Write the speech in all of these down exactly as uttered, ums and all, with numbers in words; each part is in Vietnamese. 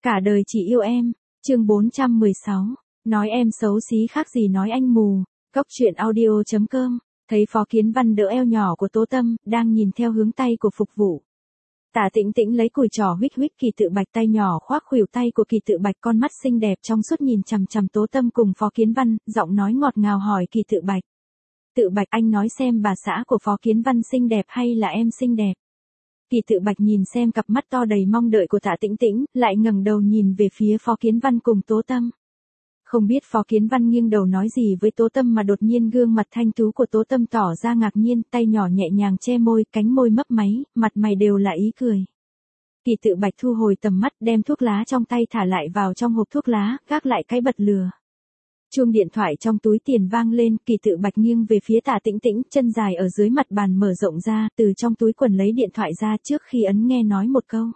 Cả đời chỉ yêu em, chương bốn trăm mười sáu, nói em xấu xí khác gì nói anh mù, Cốc truyện audio chấm com, thấy Phó Kiến Văn đỡ eo nhỏ của Tố Tâm, đang nhìn theo hướng tay của phục vụ. Tả Tĩnh Tĩnh lấy cùi trò huých huých Kỳ Tự Bạch, tay nhỏ khoác khuỷu tay của Kỳ Tự Bạch, con mắt xinh đẹp trong suốt nhìn chằm chằm Tố Tâm cùng Phó Kiến Văn, giọng nói ngọt ngào hỏi Kỳ Tự Bạch. Tự Bạch, anh nói xem bà xã của Phó Kiến Văn xinh đẹp hay là em xinh đẹp? Kỳ Tự Bạch nhìn xem cặp mắt to đầy mong đợi của Tả Tĩnh Tĩnh, lại ngẩng đầu nhìn về phía Phó Kiến Văn cùng Tố Tâm. Không biết Phó Kiến Văn nghiêng đầu nói gì với Tố Tâm mà đột nhiên gương mặt thanh tú của Tố Tâm tỏ ra ngạc nhiên, tay nhỏ nhẹ nhàng che môi, cánh môi mấp máy, mặt mày đều là ý cười. Kỳ Tự Bạch thu hồi tầm mắt, đem thuốc lá trong tay thả lại vào trong hộp thuốc lá, gác lại cái bật lửa. Chuông điện thoại trong túi tiền vang lên, Kỳ Tự Bạch nghiêng về phía Tả Tĩnh Tĩnh, chân dài ở dưới mặt bàn mở rộng ra, từ trong túi quần lấy điện thoại ra trước khi ấn nghe nói một câu.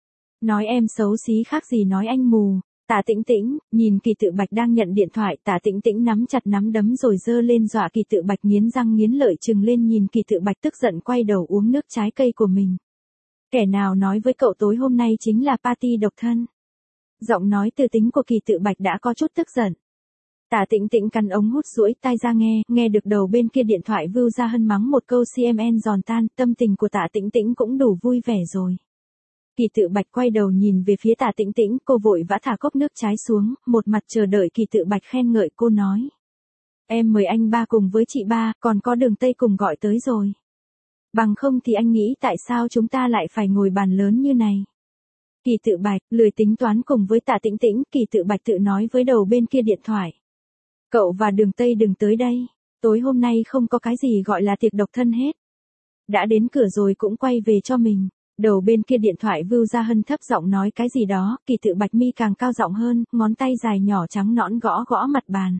Nói em xấu xí khác gì nói anh mù. Tả Tĩnh Tĩnh, nhìn Kỳ Tự Bạch đang nhận điện thoại, Tả Tĩnh Tĩnh nắm chặt nắm đấm rồi giơ lên dọa Kỳ Tự Bạch nghiến răng nghiến lợi trừng lên nhìn Kỳ Tự Bạch tức giận quay đầu uống nước trái cây của mình. Kẻ nào nói với cậu tối hôm nay chính là party độc thân? Giọng nói từ tính của Kỳ Tự Bạch đã có chút tức giận. Tả Tĩnh Tĩnh cắn ống hút duỗi tai ra nghe, nghe được đầu bên kia điện thoại Vưu Gia Hân mắng một câu xê em en giòn tan, tâm tình của Tả Tĩnh Tĩnh cũng đủ vui vẻ rồi. Kỳ Tự Bạch quay đầu nhìn về phía Tả Tĩnh Tĩnh, cô vội vã thả cốc nước trái xuống, một mặt chờ đợi Kỳ Tự Bạch khen ngợi, cô nói. Em mời anh ba cùng với chị ba, còn có Đường Tây cùng gọi tới rồi. Bằng không thì anh nghĩ tại sao chúng ta lại phải ngồi bàn lớn như này. Kỳ Tự Bạch, lười tính toán cùng với Tả Tĩnh Tĩnh, Kỳ Tự Bạch tự nói với đầu bên kia điện thoại. Cậu và Đường Tây đừng tới đây, tối hôm nay không có cái gì gọi là tiệc độc thân hết. Đã đến cửa rồi cũng quay về cho mình. Đầu bên kia điện thoại Vưu Gia Hân thấp giọng nói cái gì đó, Kỳ Tự Bạch mi càng cao giọng hơn, ngón tay dài nhỏ trắng nõn gõ gõ mặt bàn.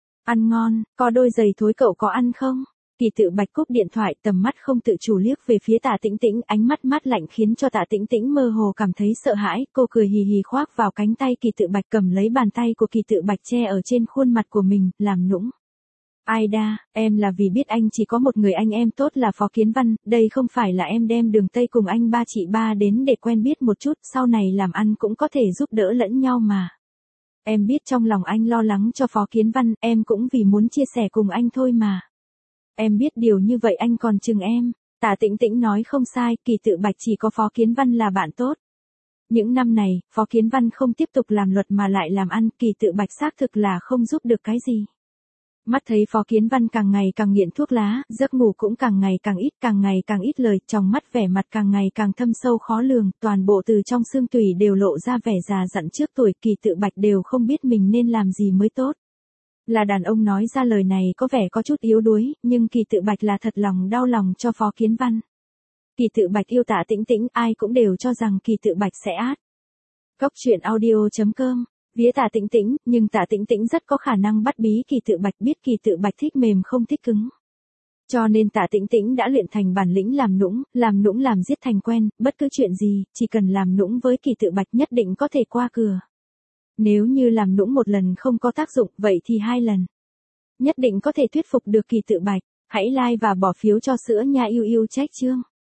Ăn ngon, có đôi giày thối cậu có ăn không? Kỳ Tự Bạch cúp điện thoại, tầm mắt không tự chủ liếc về phía Tả Tĩnh Tĩnh, ánh mắt mát lạnh khiến cho Tả Tĩnh Tĩnh mơ hồ cảm thấy sợ hãi, cô cười hì hì khoác vào cánh tay Kỳ Tự Bạch, cầm lấy bàn tay của Kỳ Tự Bạch che ở trên khuôn mặt của mình, làm nũng. Ai đa, em là vì biết anh chỉ có một người anh em tốt là Phó Kiến Văn, đây không phải là em đem Đường Tây cùng anh ba chị ba đến để quen biết một chút, sau này làm ăn cũng có thể giúp đỡ lẫn nhau mà. Em biết trong lòng anh lo lắng cho Phó Kiến Văn, em cũng vì muốn chia sẻ cùng anh thôi mà. Em biết điều như vậy anh còn chừng em. Tả Tĩnh Tĩnh nói không sai, Kỳ Tự Bạch chỉ có Phó Kiến Văn là bạn tốt. Những năm này, Phó Kiến Văn không tiếp tục làm luật mà lại làm ăn, Kỳ Tự Bạch xác thực là không giúp được cái gì. Mắt thấy Phó Kiến Văn càng ngày càng nghiện thuốc lá, giấc ngủ cũng càng ngày càng ít, càng ngày càng ít lời, trong mắt vẻ mặt càng ngày càng thâm sâu khó lường, toàn bộ từ trong xương tủy đều lộ ra vẻ già dặn trước tuổi, Kỳ Tự Bạch đều không biết mình nên làm gì mới tốt. Là đàn ông nói ra lời này có vẻ có chút yếu đuối, nhưng Kỳ Tự Bạch là thật lòng đau lòng cho Phó Kiến Văn. Kỳ Tự Bạch yêu Tả Tĩnh Tĩnh, ai cũng đều cho rằng Kỳ Tự Bạch sẽ át. Cốc truyện audio chấm com, vía Tả Tĩnh Tĩnh, nhưng Tả Tĩnh Tĩnh rất có khả năng bắt bí Kỳ Tự Bạch, biết Kỳ Tự Bạch thích mềm không thích cứng. Cho nên Tả Tĩnh Tĩnh đã luyện thành bản lĩnh làm nũng, làm nũng làm giết thành quen, bất cứ chuyện gì, chỉ cần làm nũng với Kỳ Tự Bạch nhất định có thể qua cửa. Nếu như làm nũng một lần không có tác dụng, vậy thì hai lần. Nhất định có thể thuyết phục được Kỳ Tự Bạch. Hãy like và bỏ phiếu cho sữa nha yêu yêu trách chương.